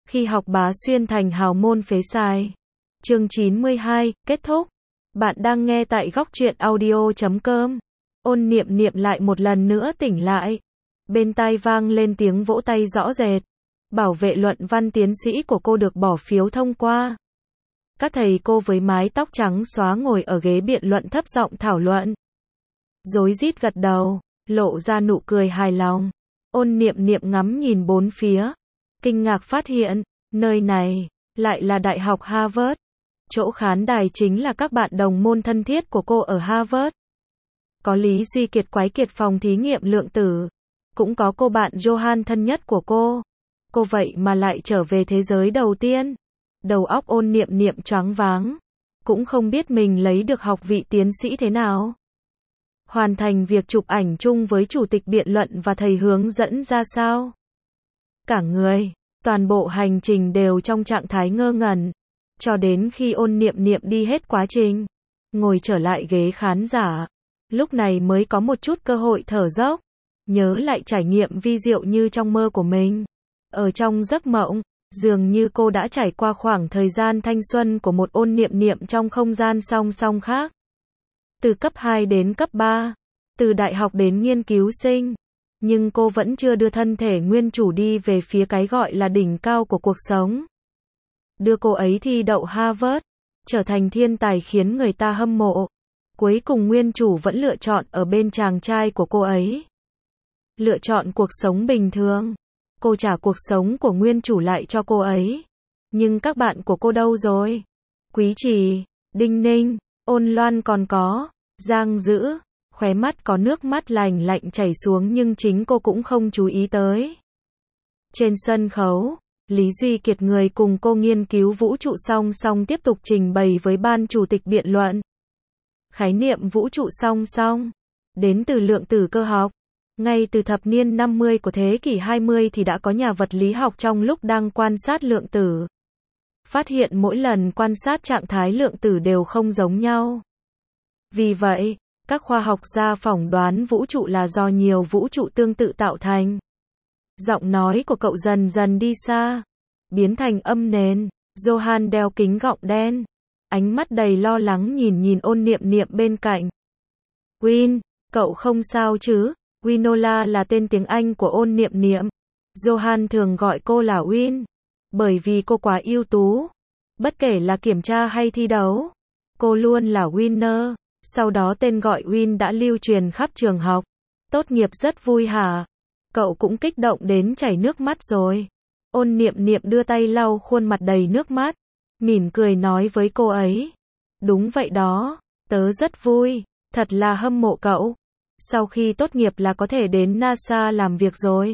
Khi học bá xuyên thành hào môn phế sai. Chương 92, kết thúc. Bạn đang nghe tại góc truyện audio.com. Ôn niệm niệm lại một lần nữa tỉnh lại. Bên tai vang lên tiếng vỗ tay rõ rệt. Bảo vệ luận văn tiến sĩ của cô được bỏ phiếu thông qua. Các thầy cô với mái tóc trắng xóa ngồi ở ghế biện luận thấp giọng thảo luận. Rối rít gật đầu, lộ ra nụ cười hài lòng. Ôn niệm niệm ngắm nhìn bốn phía. Kinh ngạc phát hiện, nơi này, lại là Đại học Harvard. Chỗ khán đài chính là các bạn đồng môn thân thiết của cô ở Harvard. Có Lý Duy Kiệt quái kiệt phòng thí nghiệm lượng tử. Cũng có cô bạn Johan thân nhất của cô. Cô vậy mà lại trở về thế giới đầu tiên. Đầu óc ôn niệm niệm choáng váng. Cũng không biết mình lấy được học vị tiến sĩ thế nào. Hoàn thành việc chụp ảnh chung với chủ tịch biện luận và thầy hướng dẫn ra sao. Cả người, toàn bộ hành trình đều trong trạng thái ngơ ngẩn. Cho đến khi ôn niệm niệm đi hết quá trình. Ngồi trở lại ghế khán giả. Lúc này mới có một chút cơ hội thở dốc. Nhớ lại trải nghiệm vi diệu như trong mơ của mình. Ở trong giấc mộng, dường như cô đã trải qua khoảng thời gian thanh xuân của một ôn niệm niệm trong không gian song song khác. Từ cấp 2 đến cấp 3, từ đại học đến nghiên cứu sinh. Nhưng cô vẫn chưa đưa thân thể nguyên chủ đi về phía cái gọi là đỉnh cao của cuộc sống. Đưa cô ấy thi đậu Harvard, trở thành thiên tài khiến người ta hâm mộ. Cuối cùng nguyên chủ vẫn lựa chọn ở bên chàng trai của cô ấy. Lựa chọn cuộc sống bình thường. Cô trả cuộc sống của nguyên chủ lại cho cô ấy. Nhưng các bạn của cô đâu rồi? Quý Trì, Đinh Ninh, Ôn Loan còn có, Giang Dữ, khóe mắt có nước mắt lành lạnh chảy xuống nhưng chính cô cũng không chú ý tới. Trên sân khấu, Lý Duy Kiệt người cùng cô nghiên cứu vũ trụ song song tiếp tục trình bày với ban chủ tịch biện luận. Khái niệm vũ trụ song song, đến từ lượng tử cơ học. Ngay từ thập niên 50 của thế kỷ 20 thì đã có nhà vật lý học trong lúc đang quan sát lượng tử. Phát hiện mỗi lần quan sát trạng thái lượng tử đều không giống nhau. Vì vậy, các khoa học gia phỏng đoán vũ trụ là do nhiều vũ trụ tương tự tạo thành. Giọng nói của cậu dần dần đi xa, biến thành âm nền. Johan đeo kính gọng đen, ánh mắt đầy lo lắng nhìn ôn niệm niệm bên cạnh. Win, cậu không sao chứ? Winola là tên tiếng Anh của ôn niệm niệm. Johan thường gọi cô là Win, bởi vì cô quá ưu tú. Bất kể là kiểm tra hay thi đấu, cô luôn là winner. Sau đó tên gọi Win đã lưu truyền khắp trường học. Tốt nghiệp rất vui hả? Cậu cũng kích động đến chảy nước mắt rồi. Ôn niệm niệm đưa tay lau khuôn mặt đầy nước mắt, mỉm cười nói với cô ấy. Đúng vậy đó, tớ rất vui, thật là hâm mộ cậu. Sau khi tốt nghiệp là có thể đến NASA làm việc rồi.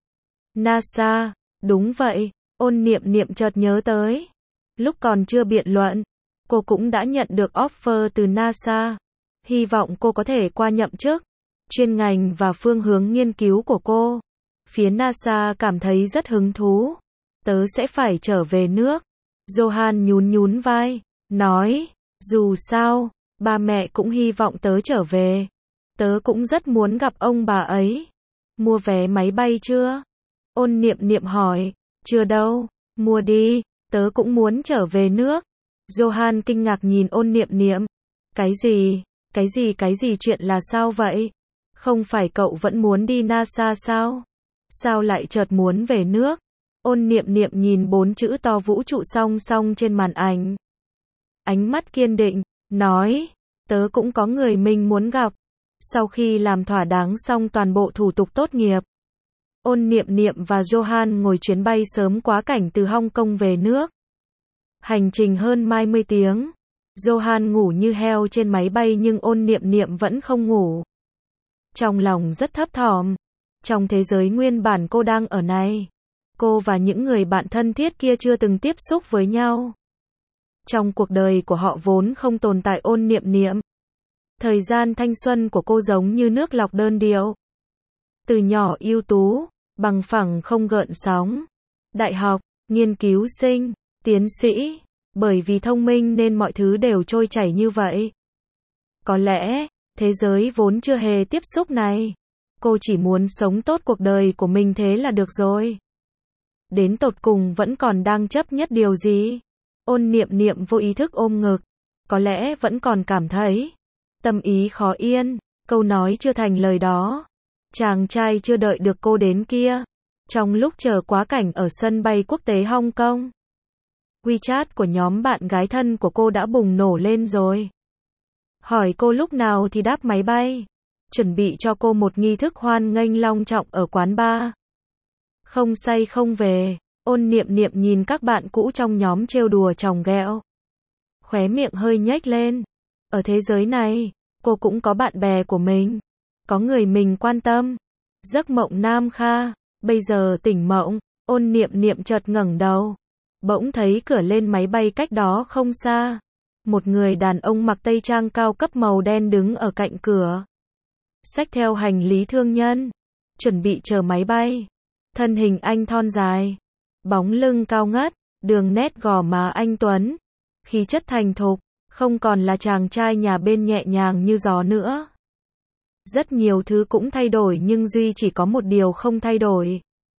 NASA, đúng vậy, ôn niệm niệm chợt nhớ tới. Lúc còn chưa biện luận, cô cũng đã nhận được offer từ NASA. Hy vọng cô có thể qua nhậm chức. Chuyên ngành và phương hướng nghiên cứu của cô. Phía NASA cảm thấy rất hứng thú. Tớ sẽ phải trở về nước. Johan nhún vai, nói, dù sao, ba mẹ cũng hy vọng tớ trở về. Tớ cũng rất muốn gặp ông bà ấy. Mua vé máy bay chưa? Ôn niệm niệm hỏi, chưa đâu, mua đi, tớ cũng muốn trở về nước. Johan kinh ngạc nhìn ôn niệm niệm. Cái gì chuyện là sao vậy? Không phải cậu vẫn muốn đi NASA sao? Sao lại chợt muốn về nước? Ôn niệm niệm nhìn 4 chữ to vũ trụ song song trên màn ảnh. Ánh mắt kiên định, nói, tớ cũng có người mình muốn gặp. Sau khi làm thỏa đáng xong toàn bộ thủ tục tốt nghiệp, ôn niệm niệm và Johan ngồi chuyến bay sớm quá cảnh từ Hong Kong về nước. Hành trình hơn 20 tiếng. Johan ngủ như heo trên máy bay nhưng ôn niệm niệm vẫn không ngủ. Trong lòng rất thấp thỏm. Trong thế giới nguyên bản cô đang ở này, cô và những người bạn thân thiết kia chưa từng tiếp xúc với nhau. Trong cuộc đời của họ vốn không tồn tại ôn niệm niệm. Thời gian thanh xuân của cô giống như nước lọc đơn điệu. Từ nhỏ ưu tú, bằng phẳng không gợn sóng. Đại học, nghiên cứu sinh, tiến sĩ. Bởi vì thông minh nên mọi thứ đều trôi chảy như vậy. Có lẽ, thế giới vốn chưa hề tiếp xúc này. Cô chỉ muốn sống tốt cuộc đời của mình thế là được rồi. đến tột cùng vẫn còn đang chấp nhất điều gì? Ôn niệm niệm vô ý thức ôm ngực, có lẽ vẫn còn cảm thấy tâm ý khó yên, câu nói chưa thành lời đó. Chàng trai chưa đợi được cô đến kia. Trong lúc chờ quá cảnh ở sân bay quốc tế Hong Kong, WeChat của nhóm bạn gái thân của cô đã bùng nổ lên rồi. Hỏi cô lúc nào thì đáp máy bay. Chuẩn bị cho cô một nghi thức hoan nghênh long trọng ở quán bar. Không say không về. Ôn niệm niệm nhìn các bạn cũ trong nhóm trêu đùa chòng ghẹo. Khóe miệng hơi nhếch lên. Ở thế giới này, cô cũng có bạn bè của mình. Có người mình quan tâm. Giấc mộng Nam Kha. Bây giờ tỉnh mộng, ôn niệm niệm chợt ngẩng đầu. Bỗng thấy cửa lên máy bay cách đó không xa. Một người đàn ông mặc tây trang cao cấp màu đen đứng ở cạnh cửa. Xách theo hành lý thương nhân. Chuẩn bị chờ máy bay. Thân hình anh thon dài. Bóng lưng cao ngất. Đường nét gò má anh tuấn. Khí chất thành thục. Không còn là chàng trai nhà bên nhẹ nhàng như gió nữa. Rất nhiều thứ cũng thay đổi nhưng duy chỉ có một điều không thay đổi.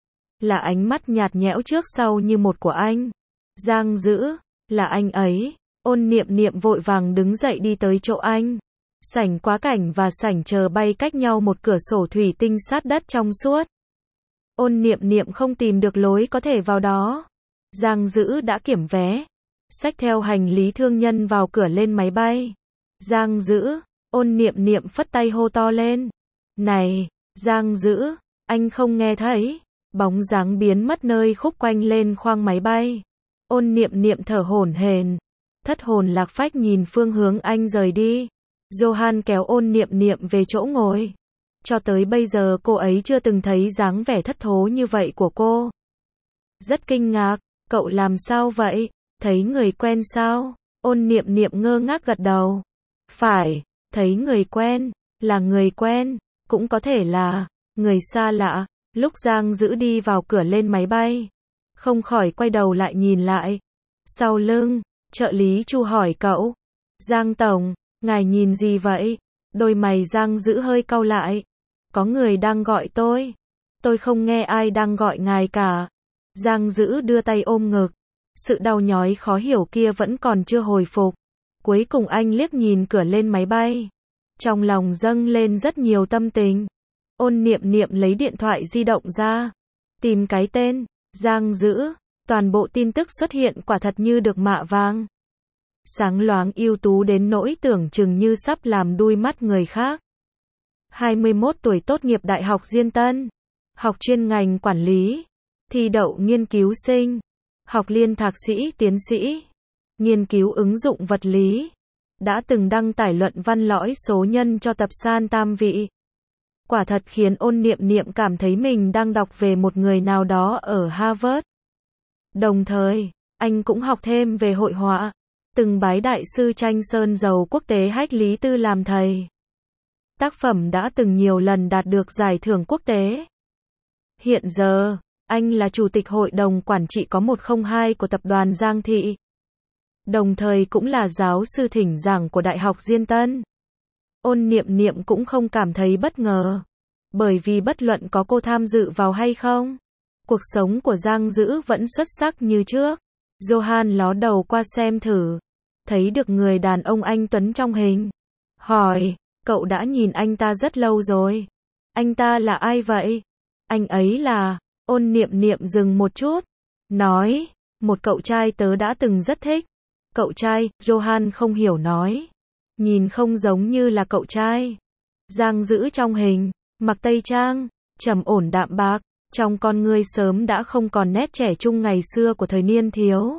Là ánh mắt nhạt nhẽo trước sau như một của anh. Giang Dữ, là anh ấy. Ôn niệm niệm vội vàng đứng dậy đi tới chỗ anh. Sảnh quá cảnh và sảnh chờ bay cách nhau một cửa sổ thủy tinh sát đất trong suốt. Ôn niệm niệm không tìm được lối có thể vào đó. Giang Dữ đã kiểm vé. Xách theo hành lý thương nhân vào cửa lên máy bay. Giang Dữ, ôn niệm niệm phất tay hô to lên. Này, Giang Dữ, anh không nghe thấy. Bóng dáng biến mất nơi khúc quanh lên khoang máy bay. Ôn niệm niệm thở hổn hển, thất hồn lạc phách nhìn phương hướng anh rời đi. Johan kéo ôn niệm niệm về chỗ ngồi. Cho tới bây giờ cô ấy chưa từng thấy dáng vẻ thất thố như vậy của cô. Rất kinh ngạc, cậu làm sao vậy? Thấy người quen sao? Ôn niệm niệm ngơ ngác gật đầu. Phải, thấy người quen, là người quen, cũng có thể là người xa lạ. Lúc Giang Dữ đi vào cửa lên máy bay, không khỏi quay đầu lại nhìn lại. Sau lưng, trợ lý Chu hỏi cậu. Giang Tổng, ngài nhìn gì vậy? Đôi mày Giang Dữ hơi cau lại. Có người đang gọi tôi. Tôi không nghe ai đang gọi ngài cả. Giang Dữ đưa tay ôm ngực. Sự đau nhói khó hiểu kia vẫn còn chưa hồi phục. Cuối cùng anh liếc nhìn cửa lên máy bay. Trong lòng dâng lên rất nhiều tâm tình. Ôn niệm niệm lấy điện thoại di động ra. Tìm cái tên, Giang Dữ. Toàn bộ tin tức xuất hiện quả thật như được mạ vàng. Sáng loáng ưu tú đến nỗi tưởng chừng như sắp làm đui mắt người khác. 21 tuổi tốt nghiệp Đại học Diên Tân. Học chuyên ngành quản lý. Thi đậu nghiên cứu sinh. Học liên thạc sĩ tiến sĩ. Nghiên cứu ứng dụng vật lý. Đã từng đăng tải luận văn lõi số nhân cho tập san Tam Vị. Quả thật khiến ôn niệm niệm cảm thấy mình đang đọc về một người nào đó ở Harvard. Đồng thời, anh cũng học thêm về hội họa. Từng bái đại sư tranh sơn dầu quốc tế Hách Lý Tư làm thầy. Tác phẩm đã từng nhiều lần đạt được giải thưởng quốc tế. Hiện giờ, anh là chủ tịch hội đồng quản trị có 102 của tập đoàn Giang Thị. Đồng thời cũng là giáo sư thỉnh giảng của Đại học Diên Tân. Ôn niệm niệm cũng không cảm thấy bất ngờ. Bởi vì bất luận có cô tham dự vào hay không, cuộc sống của Giang Dữ vẫn xuất sắc như trước. Johan ló đầu qua xem thử. Thấy được người đàn ông anh tuấn trong hình. Hỏi, cậu đã nhìn anh ta rất lâu rồi. Anh ta là ai vậy? Anh ấy là... Ôn niệm niệm dừng một chút. Nói, một cậu trai tớ đã từng rất thích. Cậu trai, Johan không hiểu nói. Nhìn không giống như là cậu trai. Giang Dữ trong hình, mặc tây trang, trầm ổn đạm bạc, trong con ngươi sớm đã không còn nét trẻ trung ngày xưa của thời niên thiếu.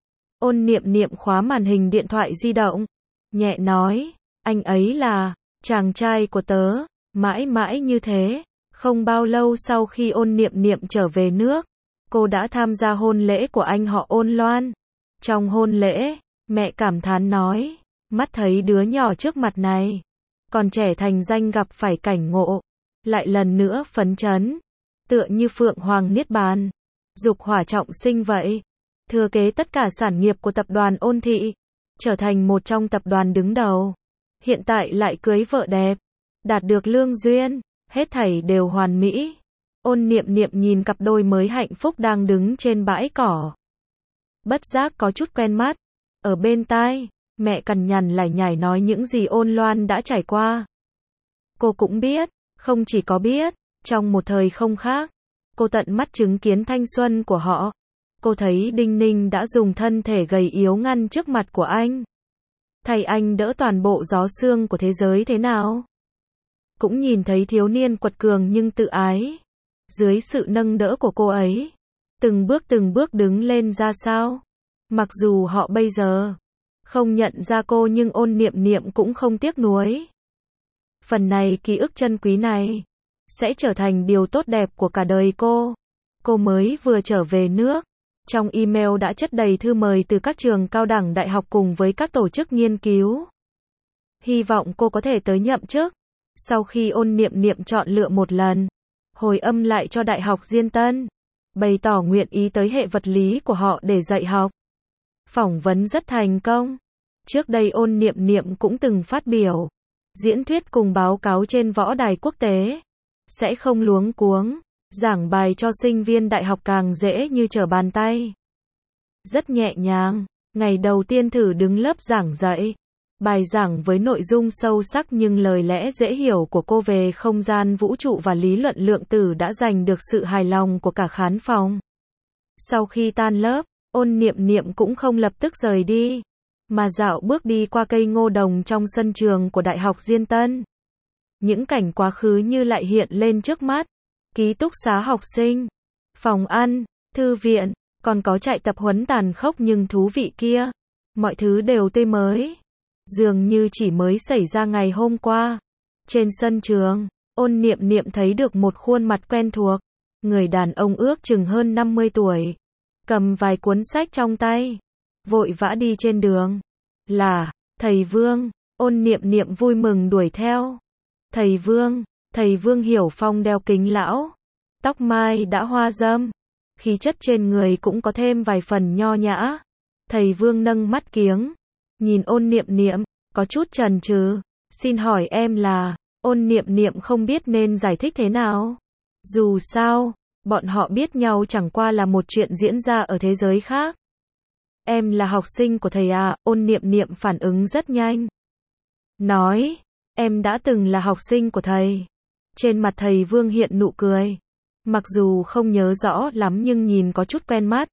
Ôn niệm niệm khóa màn hình điện thoại di động, nhẹ nói, anh ấy là chàng trai của tớ, mãi mãi như thế. Không bao lâu sau khi ôn niệm niệm trở về nước, cô đã tham gia hôn lễ của anh họ Ôn Loan. Trong hôn lễ, mẹ cảm thán nói, mắt thấy đứa nhỏ trước mặt này, còn trẻ thành danh gặp phải cảnh ngộ, lại lần nữa phấn chấn, tựa như Phượng Hoàng Niết Bàn, dục hỏa trọng sinh vậy, thừa kế tất cả sản nghiệp của tập đoàn Ôn Thị, trở thành một trong tập đoàn đứng đầu. Hiện tại lại cưới vợ đẹp, đạt được lương duyên, hết thảy đều hoàn mỹ. Ôn Niệm Niệm nhìn cặp đôi mới hạnh phúc đang đứng trên bãi cỏ. Bất giác có chút quen mắt. Ở bên tai, mẹ cằn nhằn lải nhải nói những gì Ôn Loan đã trải qua. Cô cũng biết, không chỉ có biết, trong một thời không khác, cô tận mắt chứng kiến thanh xuân của họ. Cô thấy Đinh Ninh đã dùng thân thể gầy yếu ngăn trước mặt của anh. Thay anh đỡ toàn bộ gió sương của thế giới thế nào. Cũng nhìn thấy thiếu niên quật cường nhưng tự ái. Dưới sự nâng đỡ của cô ấy, từng bước đứng lên ra sao. Mặc dù họ bây giờ không nhận ra cô nhưng Ôn Niệm Niệm cũng không tiếc nuối. Phần này ký ức chân quý này sẽ trở thành điều tốt đẹp của cả đời cô. Cô mới vừa trở về nước. Trong email đã chất đầy thư mời từ các trường cao đẳng đại học cùng với các tổ chức nghiên cứu. Hy vọng cô có thể tới nhậm chức. Sau khi Ôn Niệm Niệm chọn lựa một lần, hồi âm lại cho Đại học Diên Tân, bày tỏ nguyện ý tới hệ vật lý của họ để dạy học. Phỏng vấn rất thành công. Trước đây Ôn Niệm Niệm cũng từng phát biểu, diễn thuyết cùng báo cáo trên võ đài quốc tế. Sẽ không luống cuống, giảng bài cho sinh viên đại học càng dễ như trở bàn tay. Rất nhẹ nhàng, ngày đầu tiên thử đứng lớp giảng dạy. Bài giảng với nội dung sâu sắc nhưng lời lẽ dễ hiểu của cô về không gian vũ trụ và lý luận lượng tử đã giành được sự hài lòng của cả khán phòng. Sau khi tan lớp, Ôn Niệm Niệm cũng không lập tức rời đi, mà dạo bước đi qua cây ngô đồng trong sân trường của Đại học Diên Tân. Những cảnh quá khứ như lại hiện lên trước mắt. Ký túc xá học sinh, phòng ăn, thư viện, còn có trại tập huấn tàn khốc nhưng thú vị kia. Mọi thứ đều tươi mới. Dường như chỉ mới xảy ra ngày hôm qua. Trên sân trường, Ôn Niệm Niệm thấy được một khuôn mặt quen thuộc. Người đàn ông ước chừng hơn 50 tuổi. Cầm vài cuốn sách trong tay. Vội vã đi trên đường. Là, thầy Vương. Ôn Niệm Niệm vui mừng đuổi theo. Thầy Vương Hiểu Phong đeo kính lão. Tóc mai đã hoa râm. Khí chất trên người cũng có thêm vài phần nho nhã. Thầy Vương nâng mắt kiếng. Nhìn Ôn Niệm Niệm, có chút chần chừ. Xin hỏi em là... Ôn Niệm Niệm không biết nên giải thích thế nào. Dù sao, bọn họ biết nhau chẳng qua là một chuyện diễn ra ở thế giới khác. Em là học sinh của thầy à? Ôn Niệm Niệm phản ứng rất nhanh. Nói, em đã từng là học sinh của thầy. Trên mặt thầy Vương hiện nụ cười. Mặc dù không nhớ rõ lắm nhưng nhìn có chút quen mắt.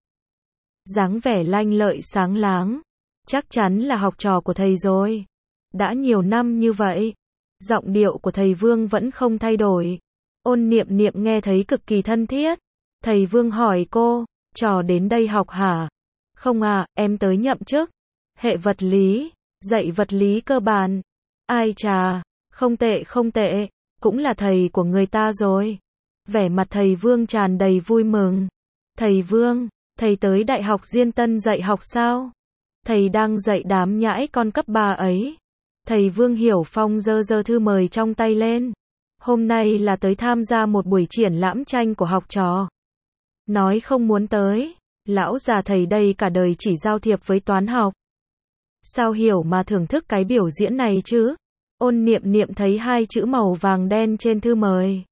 Dáng vẻ lanh lợi sáng láng. Chắc chắn là học trò của thầy rồi. Đã nhiều năm như vậy. Giọng điệu của thầy Vương vẫn không thay đổi. Ôn Niệm Niệm nghe thấy cực kỳ thân thiết. Thầy Vương hỏi cô, trò đến đây học hả? Không à, em tới nhậm chức. Hệ vật lý, dạy vật lý cơ bản. Ai chà, không tệ, cũng là thầy của người ta rồi. Vẻ mặt thầy Vương tràn đầy vui mừng. Thầy Vương, thầy tới Đại học Diên Tân dạy học sao? Thầy đang dạy đám nhãi con cấp 3 ấy. Thầy Vương Hiểu Phong giơ thư mời trong tay lên. Hôm nay là tới tham gia một buổi triển lãm tranh của học trò. Nói không muốn tới. Lão già thầy đây cả đời chỉ giao thiệp với toán học. Sao hiểu mà thưởng thức cái biểu diễn này chứ? Ôn Niệm Niệm thấy hai chữ màu vàng đen trên thư mời.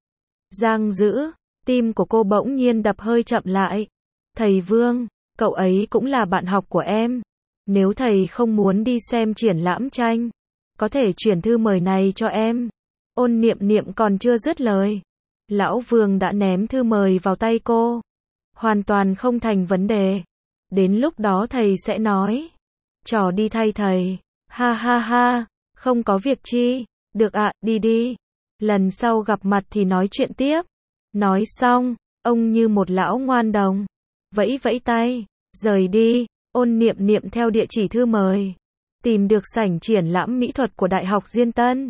Giang giữ, tim của cô bỗng nhiên đập hơi chậm lại. Thầy Vương, cậu ấy cũng là bạn học của em. Nếu thầy không muốn đi xem triển lãm tranh, có thể chuyển thư mời này cho em. Ôn Niệm Niệm còn chưa dứt lời. Lão Vương đã ném thư mời vào tay cô. Hoàn toàn không thành vấn đề. Đến lúc đó thầy sẽ nói. Trò đi thay thầy. Ha ha ha, không có việc chi. Được ạ, đi. Lần sau gặp mặt thì nói chuyện tiếp. Nói xong, ông như một lão ngoan đồng. Vẫy tay, rời đi. Ôn Niệm Niệm theo địa chỉ thư mời. Tìm được sảnh triển lãm mỹ thuật của Đại học Diên Tân.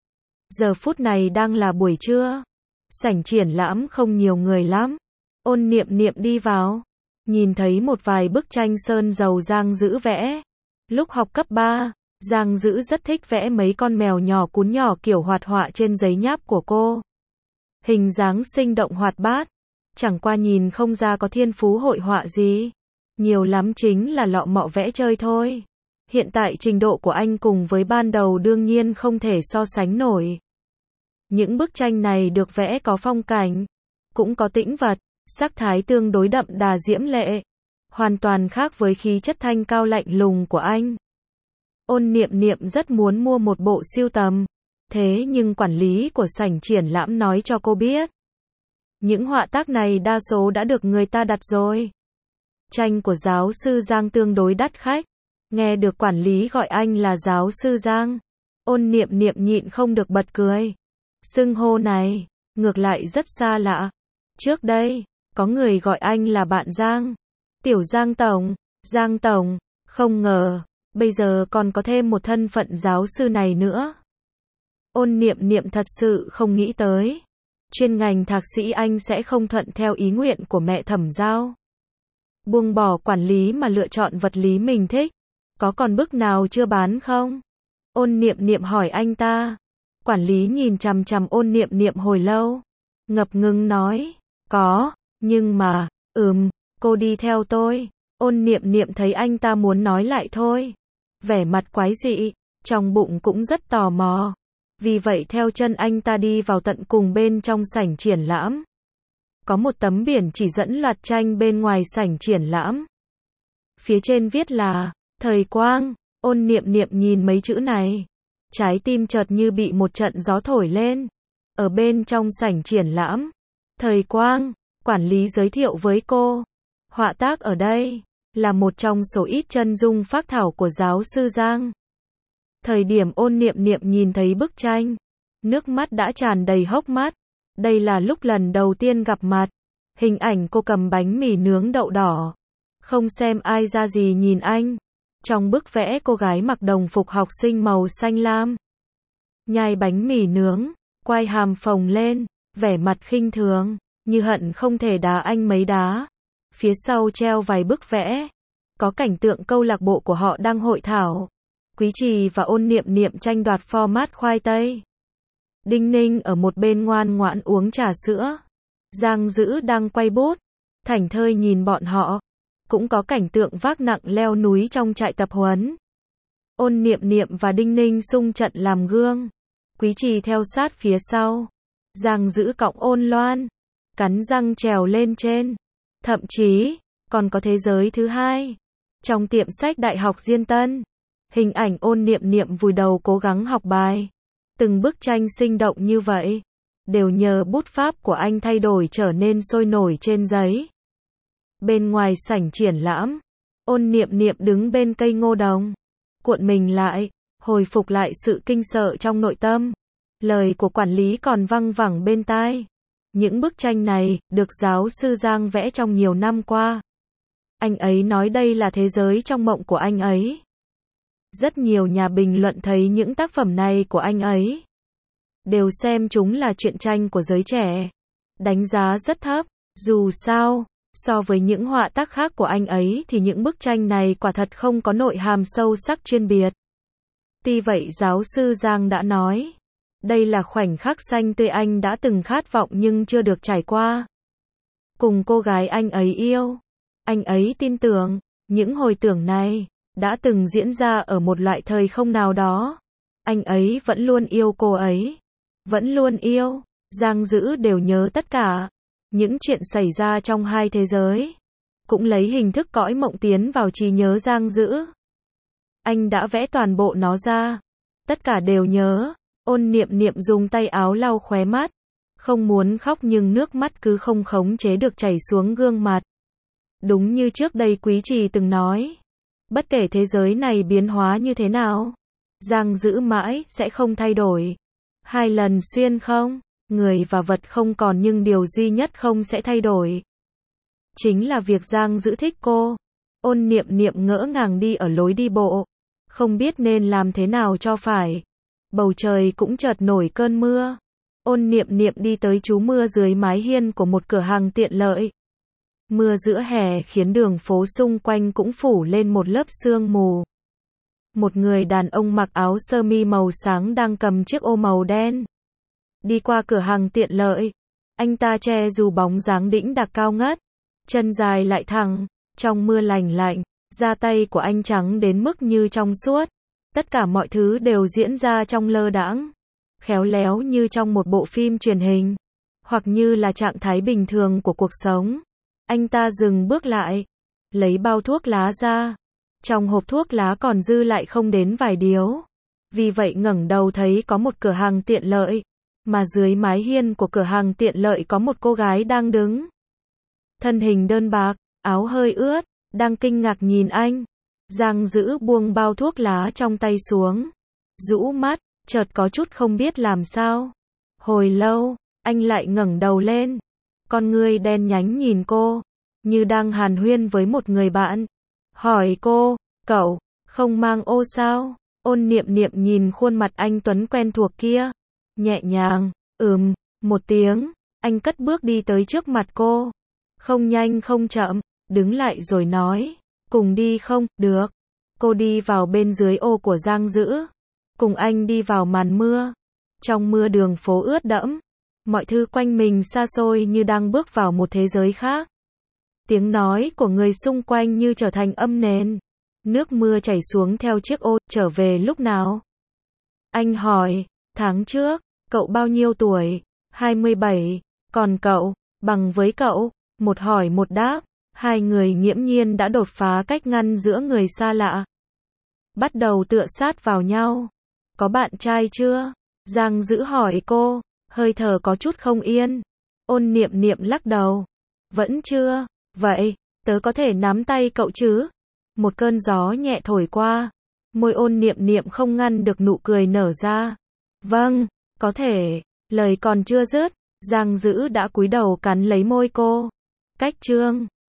Giờ phút này đang là buổi trưa. Sảnh triển lãm không nhiều người lắm. Ôn Niệm Niệm đi vào. Nhìn thấy một vài bức tranh sơn dầu Giang Dữ vẽ. Lúc học cấp 3, Giang Dữ rất thích vẽ mấy con mèo nhỏ cún nhỏ kiểu hoạt họa trên giấy nháp của cô. Hình dáng sinh động hoạt bát. Chẳng qua nhìn không ra có thiên phú hội họa gì. Nhiều lắm chính là lọ mọ vẽ chơi thôi. Hiện tại trình độ của anh cùng với ban đầu đương nhiên không thể so sánh nổi. Những bức tranh này được vẽ có phong cảnh, cũng có tĩnh vật, sắc thái tương đối đậm đà diễm lệ, hoàn toàn khác với khí chất thanh cao lạnh lùng của anh. Ôn Niệm Niệm rất muốn mua một bộ sưu tầm, thế nhưng quản lý của sảnh triển lãm nói cho cô biết, những họa tác này đa số đã được người ta đặt rồi. Tranh của giáo sư Giang tương đối đắt khách. Nghe được quản lý gọi anh là giáo sư Giang, Ôn Niệm Niệm nhịn không được bật cười. Xưng hô này, ngược lại rất xa lạ. Trước đây, có người gọi anh là bạn Giang. Tiểu Giang Tổng, không ngờ, bây giờ còn có thêm một thân phận giáo sư này nữa. Ôn Niệm Niệm thật sự không nghĩ tới. Chuyên ngành thạc sĩ anh sẽ không thuận theo ý nguyện của mẹ Thẩm Giao. Buông bỏ quản lý mà lựa chọn vật lý mình thích. Có còn bức nào chưa bán không? Ôn Niệm Niệm hỏi anh ta. Quản lý nhìn chằm chằm Ôn Niệm Niệm hồi lâu. Ngập ngừng nói. Có, nhưng mà, cô đi theo tôi. Ôn Niệm Niệm thấy anh ta muốn nói lại thôi. Vẻ mặt quái dị, trong bụng cũng rất tò mò. Vì vậy theo chân anh ta đi vào tận cùng bên trong sảnh triển lãm. Có một tấm biển chỉ dẫn loạt tranh bên ngoài sảnh triển lãm. Phía trên viết là, thời quang. Ôn Niệm Niệm nhìn mấy chữ này. Trái tim chợt như bị một trận gió thổi lên. Ở bên trong sảnh triển lãm. Thời quang, quản lý giới thiệu với cô. Họa tác ở đây, là một trong số ít chân dung phác thảo của giáo sư Giang. Thời điểm Ôn Niệm Niệm nhìn thấy bức tranh, nước mắt đã tràn đầy hốc mắt. Đây là lúc lần đầu tiên gặp mặt. Hình ảnh cô cầm bánh mì nướng đậu đỏ. Không xem ai ra gì nhìn anh. Trong bức vẽ cô gái mặc đồng phục học sinh màu xanh lam. Nhai bánh mì nướng, quai hàm phồng lên, vẻ mặt khinh thường, như hận không thể đá anh mấy đá. Phía sau treo vài bức vẽ. Có cảnh tượng câu lạc bộ của họ đang hội thảo. Quý Trì và Ôn Niệm Niệm tranh đoạt format khoai tây. Đinh Ninh ở một bên ngoan ngoãn uống trà sữa. Giang Dữ đang quay bút, thảnh thơi nhìn bọn họ. Cũng có cảnh tượng vác nặng leo núi trong trại tập huấn. Ôn Niệm Niệm và Đinh Ninh xung trận làm gương. Quý Trì theo sát phía sau. Giang Dữ cõng Ôn Loan, cắn răng trèo lên trên. Thậm chí, còn có thế giới thứ hai. Trong tiệm sách Đại học Diên Tân, hình ảnh Ôn Niệm Niệm vùi đầu cố gắng học bài. Từng bức tranh sinh động như vậy, đều nhờ bút pháp của anh thay đổi trở nên sôi nổi trên giấy. Bên ngoài sảnh triển lãm, Ôn Niệm Niệm đứng bên cây ngô đồng, cuộn mình lại, hồi phục lại sự kinh sợ trong nội tâm. Lời của quản lý còn văng vẳng bên tai. Những bức tranh này, được giáo sư Giang vẽ trong nhiều năm qua. Anh ấy nói đây là thế giới trong mộng của anh ấy. Rất nhiều nhà bình luận thấy những tác phẩm này của anh ấy, đều xem chúng là truyện tranh của giới trẻ. Đánh giá rất thấp. Dù sao, so với những họa tác khác của anh ấy thì những bức tranh này quả thật không có nội hàm sâu sắc chuyên biệt. Tuy vậy giáo sư Giang đã nói, đây là khoảnh khắc xanh tươi anh đã từng khát vọng nhưng chưa được trải qua. Cùng cô gái anh ấy yêu, anh ấy tin tưởng, những hồi tưởng này đã từng diễn ra ở một loại thời không nào đó. Anh ấy vẫn luôn yêu cô ấy. Vẫn luôn yêu. Giang Dữ đều nhớ tất cả những chuyện xảy ra trong hai thế giới. Cũng lấy hình thức cõi mộng tiến vào trí nhớ Giang Dữ. Anh đã vẽ toàn bộ nó ra. Tất cả đều nhớ. Ôn Niệm Niệm dùng tay áo lau khóe mắt. Không muốn khóc nhưng nước mắt cứ không khống chế được chảy xuống gương mặt. Đúng như trước đây Quý Trì từng nói. Bất kể thế giới này biến hóa như thế nào, Giang Dữ mãi sẽ không thay đổi. Hai lần xuyên không, người và vật không còn nhưng điều duy nhất không sẽ thay đổi. Chính là việc Giang Dữ thích cô. Ôn Niệm Niệm ngỡ ngàng đi ở lối đi bộ. Không biết nên làm thế nào cho phải. Bầu trời cũng chợt nổi cơn mưa. Ôn Niệm Niệm đi tới trú mưa dưới mái hiên của một cửa hàng tiện lợi. Mưa giữa hè khiến đường phố xung quanh cũng phủ lên một lớp sương mù. Một người đàn ông mặc áo sơ mi màu sáng đang cầm chiếc ô màu đen. Đi qua cửa hàng tiện lợi. Anh ta che dù bóng dáng đĩnh đạc cao ngất. Chân dài lại thẳng. Trong mưa lành lạnh, da tay của anh trắng đến mức như trong suốt. Tất cả mọi thứ đều diễn ra trong lơ đãng. Khéo léo như trong một bộ phim truyền hình. hoặc như là trạng thái bình thường của cuộc sống. Anh ta dừng bước lại, lấy bao thuốc lá ra. Trong hộp thuốc lá còn dư lại không đến vài điếu. Vì vậy ngẩng đầu thấy có một cửa hàng tiện lợi, mà dưới mái hiên của cửa hàng tiện lợi có một cô gái đang đứng. Thân hình đơn bạc, áo hơi ướt, đang kinh ngạc nhìn anh. Giang Dữ buông bao thuốc lá trong tay xuống, rũ mắt, chợt có chút không biết làm sao. Hồi lâu, anh lại ngẩng đầu lên, con ngươi đen nhánh nhìn cô, như đang hàn huyên với một người bạn. Hỏi cô, cậu, không mang ô sao? Ôn Niệm Niệm nhìn khuôn mặt anh tuấn quen thuộc kia, nhẹ nhàng, một tiếng, anh cất bước đi tới trước mặt cô. Không nhanh không chậm, đứng lại rồi nói, cùng đi không? Được. Cô đi vào bên dưới ô của Giang Dữ, cùng anh đi vào màn mưa. Trong mưa đường phố ướt đẫm, mọi thứ quanh mình xa xôi như đang bước vào một thế giới khác. Tiếng nói của người xung quanh như trở thành âm nền. Nước mưa chảy xuống theo chiếc ô, trở về lúc nào? Anh hỏi, tháng trước, cậu bao nhiêu tuổi? 27, còn cậu, bằng với cậu? Một hỏi một đáp, hai người nghiễm nhiên đã đột phá cách ngăn giữa người xa lạ. Bắt đầu tựa sát vào nhau. Có bạn trai chưa? Giang Dữ hỏi cô, hơi thở có chút không yên. Ôn Niệm Niệm lắc đầu. Vẫn chưa, vậy, tớ có thể nắm tay cậu chứ? Một cơn gió nhẹ thổi qua, môi Ôn Niệm Niệm không ngăn được nụ cười nở ra. Vâng, có thể, lời còn chưa dứt, Giang Dữ đã cúi đầu cắn lấy môi cô. Cách chương